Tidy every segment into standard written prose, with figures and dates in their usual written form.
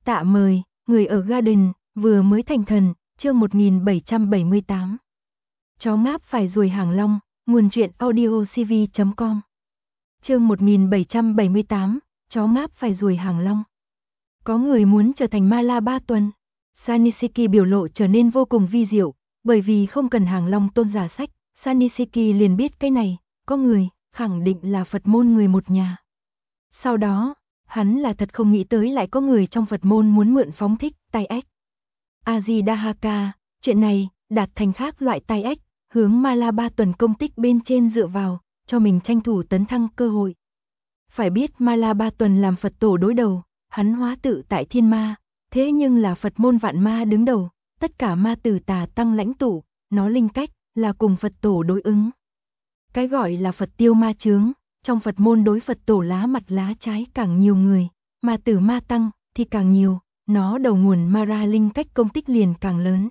Tạ mời, người ở Garden, vừa mới thành thần, chương 1778. Chó ngáp phải ruồi hàng long, nguồn truyện audiocv.com. Chương 1778, chó ngáp phải ruồi hàng long. Có người muốn trở thành Mala 3 tuần. Sanisiki biểu lộ trở nên vô cùng vi diệu, bởi vì không cần hàng long tôn giả sách, Sanisiki liền biết cái này, có người, khẳng định là Phật môn người một nhà. Sau đó, hắn là thật không nghĩ tới lại có người trong Phật môn muốn mượn phóng thích tai ếch. Ajidahaka, chuyện này, đạt thành khác loại tai ếch, hướng Mala 3 tuần công tích bên trên dựa vào, cho mình tranh thủ tấn thăng cơ hội. Phải biết Mala 3 tuần làm Phật tổ đối đầu, hắn hóa tự tại thiên ma, thế nhưng là Phật môn vạn ma đứng đầu, tất cả ma tử tà tăng lãnh tụ, nó linh cách, là cùng Phật tổ đối ứng. Cái gọi là Phật tiêu ma chướng, trong Phật môn đối Phật tổ lá mặt lá trái càng nhiều người, mà tử ma tăng thì càng nhiều, nó đầu nguồn Mara linh cách công tích liền càng lớn.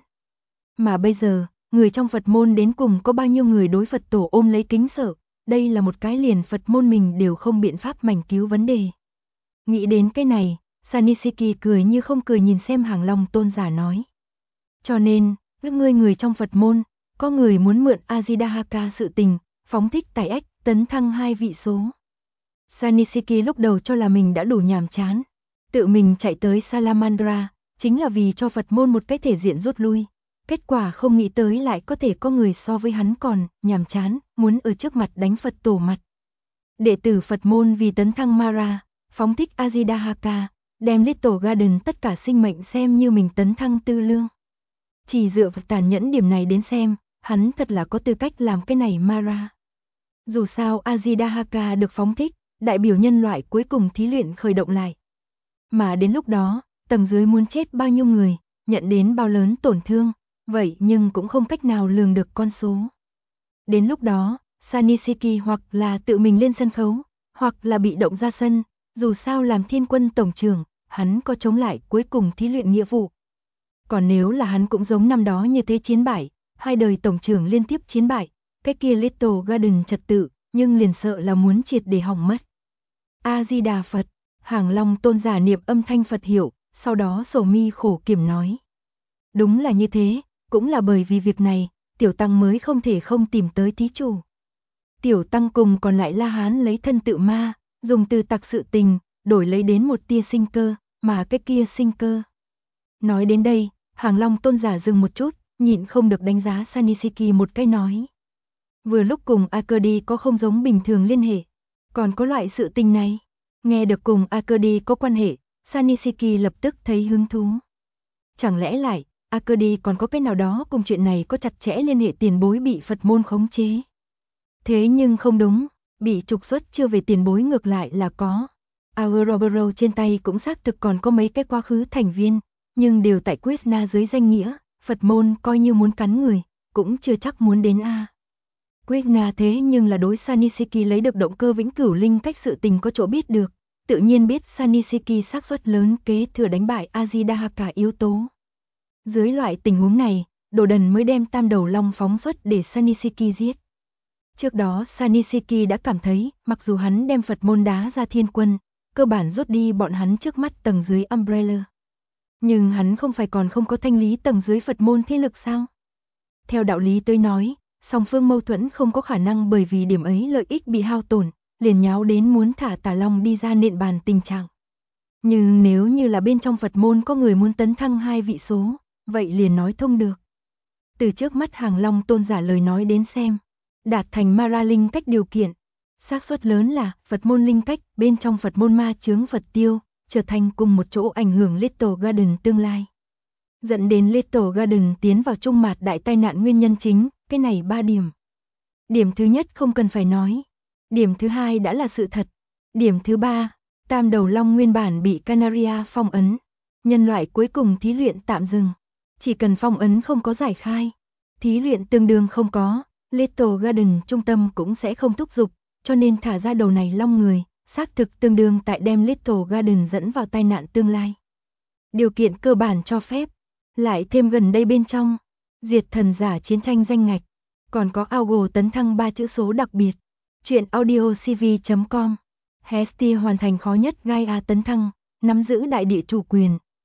Mà bây giờ, người trong Phật môn đến cùng có bao nhiêu người đối Phật tổ ôm lấy kính sợ, đây là một cái liền Phật môn mình đều không biện pháp mảnh cứu vấn đề. Nghĩ đến cái này, Sanisiki cười như không cười nhìn xem hàng long tôn giả nói. Cho nên, các ngươi người trong Phật môn, có người muốn mượn Ajidahaka sự tình, phóng thích tài ếch, tấn thăng 2 vị số. Sanisiki lúc đầu cho là mình đã đủ nhàm chán, tự mình chạy tới Salamandra, chính là vì cho Phật môn một cái thể diện rút lui. Kết quả không nghĩ tới lại có thể có người so với hắn còn nhàm chán, muốn ở trước mặt đánh Phật tổ mặt. Đệ tử Phật môn vì tấn thăng Mara, phóng thích Ajidahaka, đem Little Garden tất cả sinh mệnh xem như mình tấn thăng tư lương. Chỉ dựa vào tàn nhẫn điểm này đến xem, hắn thật là có tư cách làm cái này Mara. Dù sao Ajidahaka được phóng thích, đại biểu nhân loại cuối cùng thí luyện khởi động lại. Mà đến lúc đó, tầng dưới muốn chết bao nhiêu người, nhận đến bao lớn tổn thương, vậy nhưng cũng không cách nào lường được con số. Đến lúc đó, Sanisiki hoặc là tự mình lên sân khấu, hoặc là bị động ra sân, dù sao làm Thiên Quân tổng trưởng, hắn có chống lại cuối cùng thí luyện nghĩa vụ. Còn nếu là hắn cũng giống năm đó như thế chiến bại, 2 đời tổng trưởng liên tiếp chiến bại, cái kia Little Garden trật tự, nhưng liền sợ là muốn triệt để hỏng mất. A-di-đà Phật, hàng long tôn giả niệm âm thanh Phật hiệu, sau đó sầu mi khổ kiểm nói. Đúng là như thế, cũng là bởi vì việc này, tiểu tăng mới không thể không tìm tới thí chủ. Tiểu tăng cùng còn lại La Hán lấy thân tự ma, dùng từ tặc sự tình, đổi lấy đến một tia sinh cơ, mà cái kia sinh cơ. Nói đến đây, hàng long tôn giả dừng một chút, nhịn không được đánh giá Sanisiki một cái nói. Vừa lúc cùng Akedi có không giống bình thường liên hệ, còn có loại sự tình này. Nghe được cùng Akedi có quan hệ, Sanisiki lập tức thấy hứng thú. Chẳng lẽ lại, Akedi còn có cái nào đó cùng chuyện này có chặt chẽ liên hệ tiền bối bị Phật môn khống chế? Thế nhưng không đúng, bị trục xuất chưa về tiền bối ngược lại là có. Auroboro trên tay cũng xác thực còn có mấy cái quá khứ thành viên, nhưng đều tại Krishna dưới danh nghĩa, Phật môn coi như muốn cắn người, cũng chưa chắc muốn đến a. Krishna thế nhưng là đối Sanisiki lấy được động cơ vĩnh cửu linh cách sự tình có chỗ biết được, tự nhiên biết Sanisiki xác suất lớn kế thừa đánh bại Ajidahaka yếu tố. Dưới loại tình huống này, đồ đần mới đem tam đầu long phóng xuất để Sanisiki giết. Trước đó Sanisiki đã cảm thấy, mặc dù hắn đem Phật môn đá ra Thiên Quân, cơ bản rút đi bọn hắn trước mắt tầng dưới Umbrella. Nhưng hắn không phải còn không có thanh lý tầng dưới Phật môn thế lực sao? Theo đạo lý tới nói, song phương mâu thuẫn không có khả năng bởi vì điểm ấy lợi ích bị hao tổn, liền nháo đến muốn thả Tà Long đi ra nện bàn tình trạng. Nhưng nếu như là bên trong Phật môn có người muốn tấn thăng 2 vị số, vậy liền nói thông được. Từ trước mắt hàng long tôn giả lời nói đến xem, đạt thành Mara linh cách điều kiện, xác suất lớn là Phật môn linh cách bên trong Phật môn ma chướng Phật tiêu, trở thành cùng một chỗ ảnh hưởng Little Garden tương lai. Dẫn đến Little Garden tiến vào trung mạt đại tai nạn nguyên nhân chính, cái này 3 điểm. Điểm thứ nhất không cần phải nói. Điểm thứ hai đã là sự thật. Điểm thứ ba, tam đầu long nguyên bản bị Canaria phong ấn. Nhân loại cuối cùng thí luyện tạm dừng. Chỉ cần phong ấn không có giải khai, thí luyện tương đương không có, Little Garden trung tâm cũng sẽ không thúc giục, cho nên thả ra đầu này long người, xác thực tương đương tại đem Little Garden dẫn vào tai nạn tương lai. Điều kiện cơ bản cho phép, lại thêm gần đây bên trong, diệt thần giả chiến tranh danh ngạch, còn có Augo tấn thăng 3 chữ số đặc biệt. Chuyện audiocv.com. Hestia hoàn thành khó nhất Gaia tấn thăng, nắm giữ đại địa chủ quyền,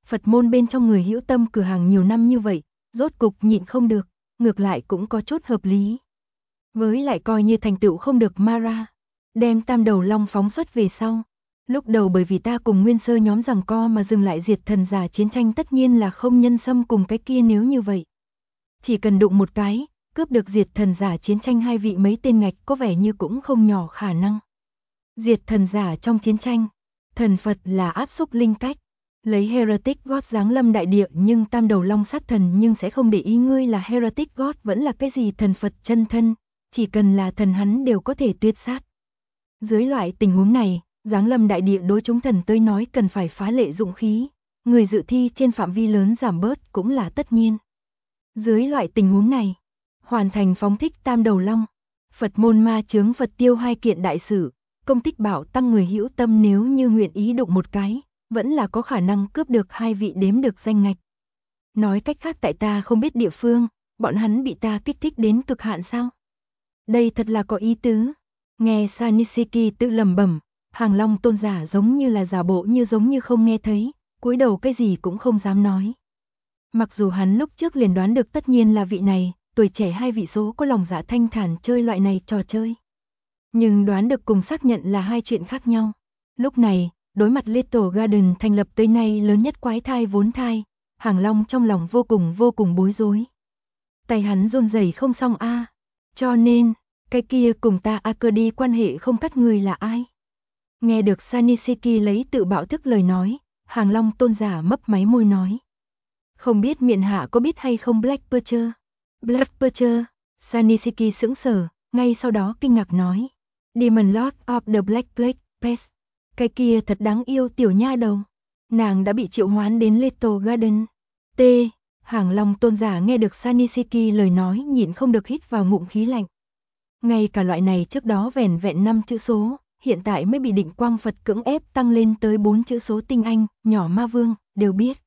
Phật môn bên trong người hữu tâm cửa hàng nhiều năm như vậy, rốt cục nhịn không được, ngược lại cũng có chút hợp lý. Với lại coi như thành tựu không được Mara, đem tam đầu long phóng xuất về sau. Lúc đầu bởi vì ta cùng Nguyên Sơ nhóm giằng co mà dừng lại diệt thần giả chiến tranh tất nhiên là không nhân xâm cùng cái kia nếu như vậy. Chỉ cần đụng một cái, cướp được diệt thần giả chiến tranh hai vị mấy tên ngạch có vẻ như cũng không nhỏ khả năng. Diệt thần giả trong chiến tranh, thần Phật là áp xúc linh cách, lấy Heretic God giáng lâm đại địa nhưng tam đầu long sát thần nhưng sẽ không để ý ngươi là Heretic God vẫn là cái gì thần Phật chân thân, chỉ cần là thần hắn đều có thể tuyệt sát. Dưới loại tình huống này, giáng lâm đại địa đối chúng thần tới nói cần phải phá lệ dụng khí, người dự thi trên phạm vi lớn giảm bớt cũng là tất nhiên. Dưới loại tình huống này, hoàn thành phóng thích tam đầu long, Phật môn ma chướng Phật tiêu hai kiện đại sử, công tích bảo tăng người hữu tâm nếu như nguyện ý đụng một cái, vẫn là có khả năng cướp được hai vị đếm được danh ngạch. Nói cách khác tại ta không biết địa phương, bọn hắn bị ta kích thích đến cực hạn sao? Đây thật là có ý tứ. Nghe Sanisiki tự lẩm bẩm, Hàng Long tôn giả giống như là giả bộ như giống như không nghe thấy, cúi đầu cái gì cũng không dám nói. Mặc dù hắn lúc trước liền đoán được tất nhiên là vị này, tuổi trẻ hai vị số có lòng dạ thanh thản chơi loại này trò chơi. Nhưng đoán được cùng xác nhận là hai chuyện khác nhau. Lúc này, đối mặt Little Garden thành lập tới nay lớn nhất quái thai vốn thai, Hàng Long trong lòng vô cùng bối rối. Tay hắn run rẩy không xong a. Cho nên, cái kia cùng ta Akedi quan hệ không cắt người là ai? Nghe được Sanisiki lấy tự bạo thức lời nói, Hàng Long tôn giả mấp máy môi nói. Không biết miện hạ có biết hay không Black Butcher? Black Butcher, Sanisiki sững sờ, ngay sau đó kinh ngạc nói. Demon Lord of the Black Plague, Pest. Cái kia thật đáng yêu tiểu nha đầu. Nàng đã bị triệu hoán đến Little Garden. T. Hàng Long tôn giả nghe được Sanisiki lời nói nhịn không được hít vào ngụm khí lạnh. Ngay cả loại này trước đó vẻn vẹn 5 chữ số, hiện tại mới bị định quang Phật cưỡng ép tăng lên tới 4 chữ số tinh anh, nhỏ ma vương, đều biết.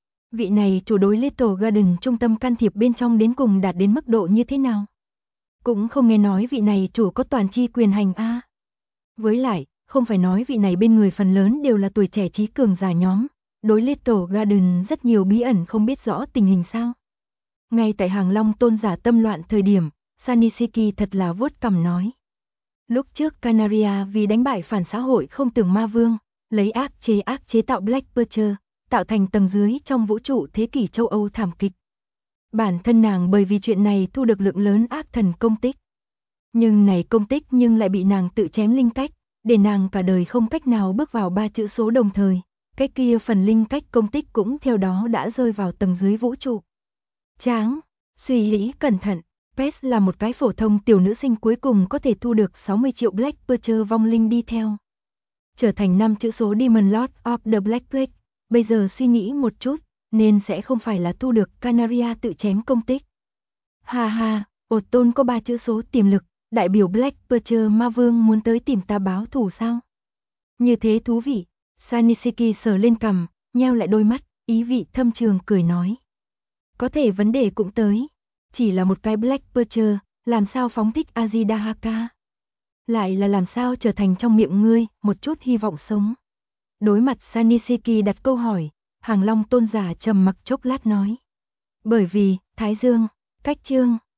Vị này chủ đối Little Garden trung tâm can thiệp bên trong đến cùng đạt đến mức độ như thế nào? Cũng không nghe nói vị này chủ có toàn chi quyền hành a. Với lại, không phải nói vị này bên người phần lớn đều là tuổi trẻ trí cường giả nhóm, đối Little Garden rất nhiều bí ẩn không biết rõ tình hình sao. Ngay tại Hàng Long tôn giả tâm loạn thời điểm, Sanisiki thật là vuốt cằm nói. Lúc trước Canaria vì đánh bại phản xã hội không tưởng ma vương, lấy ác chế tạo Black Butcher, tạo thành tầng dưới trong vũ trụ thế kỷ châu Âu thảm kịch. Bản thân nàng bởi vì chuyện này thu được lượng lớn ác thần công tích. Nhưng này công tích nhưng lại bị nàng tự chém linh cách, để nàng cả đời không cách nào bước vào 3 chữ số đồng thời. Cái kia phần linh cách công tích cũng theo đó đã rơi vào tầng dưới vũ trụ. Tráng, suy nghĩ cẩn thận, Pest là một cái phổ thông tiểu nữ sinh cuối cùng có thể thu được 60 triệu Black Butcher vong linh đi theo. Trở thành 5 chữ số Demon Lord of the Black Plague, bây giờ suy nghĩ một chút, nên sẽ không phải là thu được Canaria tự chém công tích. Ha ha, ột tôn có 3 chữ số tiềm lực, đại biểu Black Butcher ma vương muốn tới tìm ta báo thù sao? Như thế thú vị, Sanisiki sờ lên cằm, nheo lại đôi mắt, ý vị thâm trường cười nói. Có thể vấn đề cũng tới, chỉ là một cái Black Butcher, làm sao phóng thích Azidahaka? Lại là làm sao trở thành trong miệng ngươi một chút hy vọng sống? Đối mặt Sanisiki đặt câu hỏi, Hàng Long tôn giả trầm mặc chốc lát nói. Bởi vì, Thái Dương, cách chương.